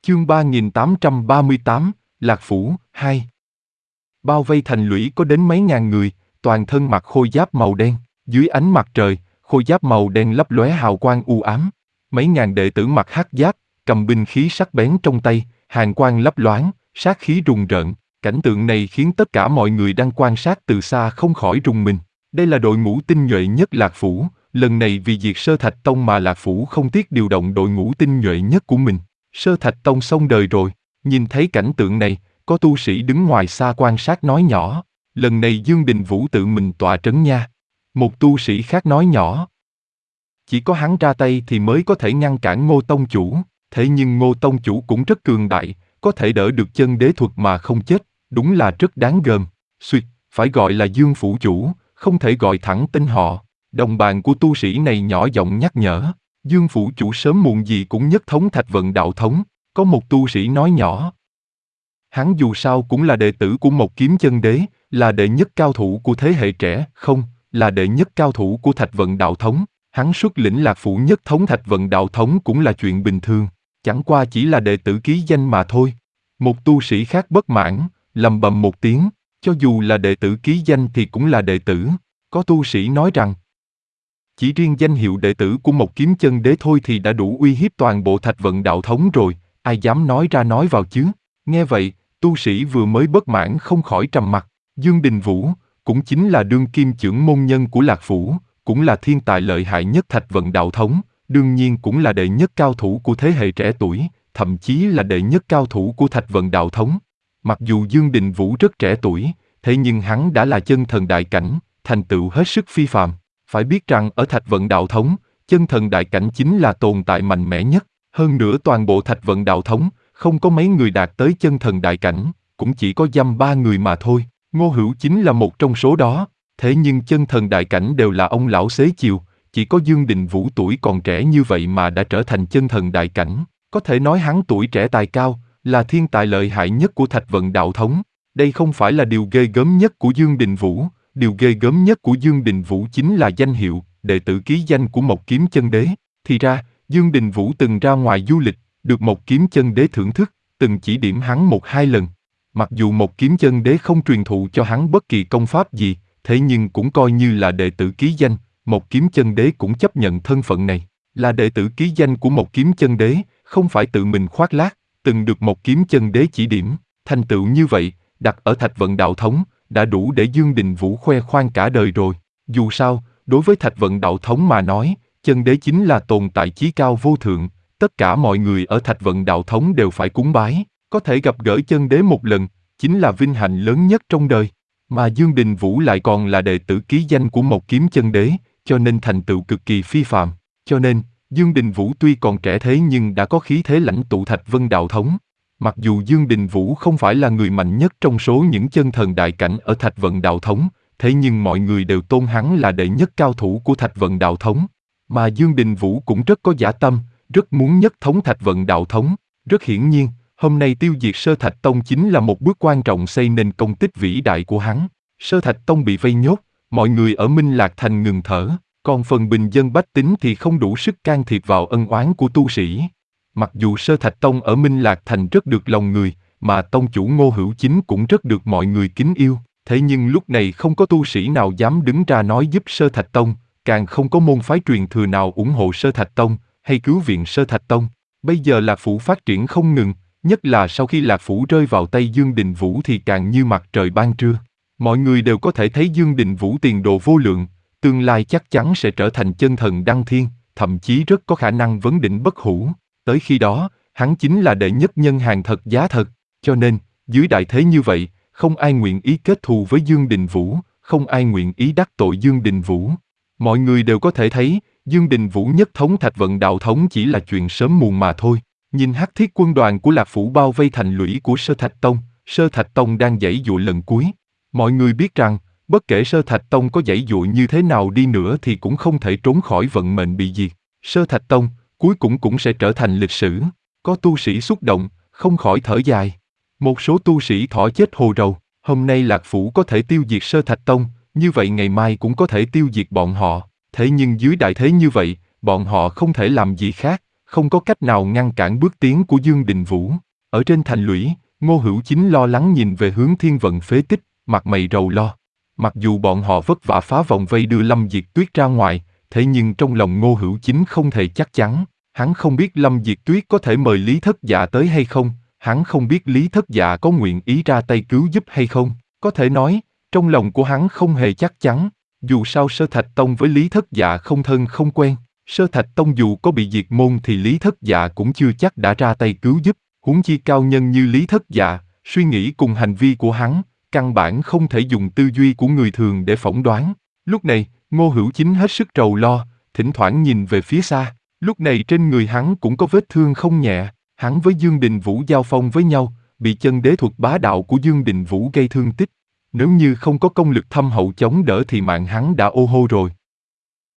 Chương 3838, Lạc Phủ, 2. Bao vây thành lũy có đến mấy ngàn người, toàn thân mặc khôi giáp màu đen, dưới ánh mặt trời, khôi giáp màu đen lấp lóe hào quang u ám. Mấy ngàn đệ tử mặc hắc giáp, cầm binh khí sắc bén trong tay, hàn quang lấp loáng, sát khí rùng rợn. Cảnh tượng này khiến tất cả mọi người đang quan sát từ xa không khỏi rùng mình. Đây là đội ngũ tinh nhuệ nhất Lạc Phủ, lần này vì diệt Sơ Thạch Tông mà Lạc Phủ không tiếc điều động đội ngũ tinh nhuệ nhất của mình. Sơ Thạch Tông xong đời rồi. Nhìn thấy cảnh tượng này, có tu sĩ đứng ngoài xa quan sát nói nhỏ, lần này Dương Đình Vũ tự mình tọa trấn nha. Một tu sĩ khác nói nhỏ, chỉ có hắn ra tay thì mới có thể ngăn cản Ngô Tông Chủ, thế nhưng Ngô Tông Chủ cũng rất cường đại, có thể đỡ được chân đế thuật mà không chết, đúng là rất đáng gờm. Xuyệt, phải gọi là Dương Phủ Chủ, không thể gọi thẳng tên họ. Đồng bạn của tu sĩ này nhỏ giọng nhắc nhở, Dương Phủ Chủ sớm muộn gì cũng nhất thống Thạch Vận Đạo Thống. Có một tu sĩ nói nhỏ, hắn dù sao cũng là đệ tử của Một Kiếm Chân Đế, là đệ nhất cao thủ của thế hệ trẻ, không, là đệ nhất cao thủ của Thạch Vận Đạo Thống. Hắn xuất lĩnh Lạc Phủ nhất thống Thạch Vận Đạo Thống cũng là chuyện bình thường, chẳng qua chỉ là đệ tử ký danh mà thôi. Một tu sĩ khác bất mãn, lầm bầm một tiếng, cho dù là đệ tử ký danh thì cũng là đệ tử. Có tu sĩ nói rằng, chỉ riêng danh hiệu đệ tử của Một Kiếm Chân Đế thôi thì đã đủ uy hiếp toàn bộ Thạch Vận Đạo Thống rồi, ai dám nói ra nói vào chứ. Nghe vậy, tu sĩ vừa mới bất mãn không khỏi trầm mặc. Dương Đình Vũ, cũng chính là đương kim chưởng môn nhân của Lạc Phủ, cũng là thiên tài lợi hại nhất Thạch Vận Đạo Thống, đương nhiên cũng là đệ nhất cao thủ của thế hệ trẻ tuổi, thậm chí là đệ nhất cao thủ của Thạch Vận Đạo Thống. Mặc dù Dương Đình Vũ rất trẻ tuổi, thế nhưng hắn đã là chân thần đại cảnh, thành tựu hết sức phi phàm. Phải biết rằng ở Thạch Vận Đạo Thống, chân thần đại cảnh chính là tồn tại mạnh mẽ nhất. Hơn nữa toàn bộ Thạch Vận Đạo Thống, không có mấy người đạt tới chân thần đại cảnh, cũng chỉ có dăm 3 người mà thôi. Ngô Hữu chính là một trong số đó. Thế nhưng chân thần đại cảnh đều là ông lão xế chiều, chỉ có Dương Đình Vũ tuổi còn trẻ như vậy mà đã trở thành chân thần đại cảnh. Có thể nói hắn tuổi trẻ tài cao, là thiên tài lợi hại nhất của Thạch Vận Đạo Thống. Đây không phải là điều ghê gớm nhất của Dương Đình Vũ, điều ghê gớm nhất của Dương Đình Vũ chính là danh hiệu, đệ tử ký danh của Một Kiếm Chân Đế. Thì ra, Dương Đình Vũ từng ra ngoài du lịch, được Một Kiếm Chân Đế thưởng thức, từng chỉ điểm hắn 1-2 lần. Mặc dù Một Kiếm Chân Đế không truyền thụ cho hắn bất kỳ công pháp gì, thế nhưng cũng coi như là đệ tử ký danh, Một Kiếm Chân Đế cũng chấp nhận thân phận này. Là đệ tử ký danh của Một Kiếm Chân Đế, không phải tự mình khoác lác, từng được Một Kiếm Chân Đế chỉ điểm. Thành tựu như vậy, đặt ở Thạch Vận Đạo Thống, đã đủ để Dương Đình Vũ khoe khoang cả đời rồi. Dù sao, đối với Thạch Vận Đạo Thống mà nói, Chân Đế chính là tồn tại chí cao vô thượng, tất cả mọi người ở Thạch Vận Đạo Thống đều phải cúng bái, có thể gặp gỡ Chân Đế một lần, chính là vinh hạnh lớn nhất trong đời. Mà Dương Đình Vũ lại còn là đệ tử ký danh của Một Kiếm Chân Đế, cho nên thành tựu cực kỳ phi phàm. Cho nên, Dương Đình Vũ tuy còn trẻ thế nhưng đã có khí thế lãnh tụ Thạch Vân Đạo Thống. Mặc dù Dương Đình Vũ không phải là người mạnh nhất trong số những chân thần đại cảnh ở Thạch Vận Đạo Thống, thế nhưng mọi người đều tôn hắn là đệ nhất cao thủ của Thạch Vận Đạo Thống. Mà Dương Đình Vũ cũng rất có dã tâm, rất muốn nhất thống Thạch Vận Đạo Thống. Rất hiển nhiên, hôm nay tiêu diệt Sơ Thạch Tông chính là một bước quan trọng xây nên công tích vĩ đại của hắn. Sơ Thạch Tông bị vây nhốt, mọi người ở Minh Lạc Thành ngừng thở, còn phần bình dân bách tính thì không đủ sức can thiệp vào ân oán của tu sĩ. Mặc dù Sơ Thạch Tông ở Minh Lạc Thành rất được lòng người, mà tông chủ Ngô Hữu Chính cũng rất được mọi người kính yêu, thế nhưng lúc này không có tu sĩ nào dám đứng ra nói giúp Sơ Thạch Tông, càng không có môn phái truyền thừa nào ủng hộ Sơ Thạch Tông hay cứu viện Sơ Thạch Tông. Bây giờ Lạc Phủ phát triển không ngừng, nhất là sau khi Lạc Phủ rơi vào tay Dương Đình Vũ thì càng như mặt trời ban trưa. Mọi người đều có thể thấy Dương Đình Vũ tiền đồ vô lượng, tương lai chắc chắn sẽ trở thành chân thần đăng thiên, thậm chí rất có khả năng vấn đỉnh bất hủ. Tới khi đó, hắn chính là đệ nhất nhân hàng thật giá thật, cho nên, dưới đại thế như vậy, không ai nguyện ý kết thù với Dương Đình Vũ, không ai nguyện ý đắc tội Dương Đình Vũ. Mọi người đều có thể thấy, Dương Đình Vũ nhất thống Thạch Vận Đạo Thống chỉ là chuyện sớm muộn mà thôi. Nhìn hắc thiết quân đoàn của Lạc Phủ bao vây thành lũy của Sơ Thạch Tông đang giãy giụa lần cuối. Mọi người biết rằng, bất kể Sơ Thạch Tông có giãy giụa như thế nào đi nữa thì cũng không thể trốn khỏi vận mệnh bị diệt. Sơ Thạch Tông, cuối cùng cũng sẽ trở thành lịch sử. Có tu sĩ xúc động, không khỏi thở dài. Một số tu sĩ thỏ chết hồ rầu, hôm nay Lạc Phủ có thể tiêu diệt Sơ Thạch Tông, như vậy ngày mai cũng có thể tiêu diệt bọn họ. Thế nhưng dưới đại thế như vậy, bọn họ không thể làm gì khác, không có cách nào ngăn cản bước tiến của Dương Đình Vũ. Ở trên thành lũy, Ngô Hữu Chính lo lắng nhìn về hướng thiên vận phế tích, mặt mày rầu lo. Mặc dù bọn họ vất vả phá vòng vây đưa Lâm Diệt Tuyết ra ngoài, thế nhưng trong lòng Ngô Hữu Chính không hề chắc chắn. Hắn không biết Lâm Diệt Tuyết có thể mời Lý Thất Dạ tới hay không, hắn không biết Lý Thất Dạ có nguyện ý ra tay cứu giúp hay không. Có thể nói, trong lòng của hắn không hề chắc chắn. Dù sao Sơ Thạch Tông với Lý Thất Dạ không thân không quen, Sơ Thạch Tông dù có bị diệt môn thì Lý Thất Dạ cũng chưa chắc đã ra tay cứu giúp. Huống chi cao nhân như Lý Thất Dạ, suy nghĩ cùng hành vi của hắn, căn bản không thể dùng tư duy của người thường để phỏng đoán. Lúc này, Ngô Hữu Chính hết sức rầu lo, thỉnh thoảng nhìn về phía xa. Lúc này trên người hắn cũng có vết thương không nhẹ. Hắn với Dương Đình Vũ giao phong với nhau, bị chân đế thuật bá đạo của Dương Đình Vũ gây thương tích. Nếu như không có công lực thâm hậu chống đỡ thì mạng hắn đã ô hô rồi.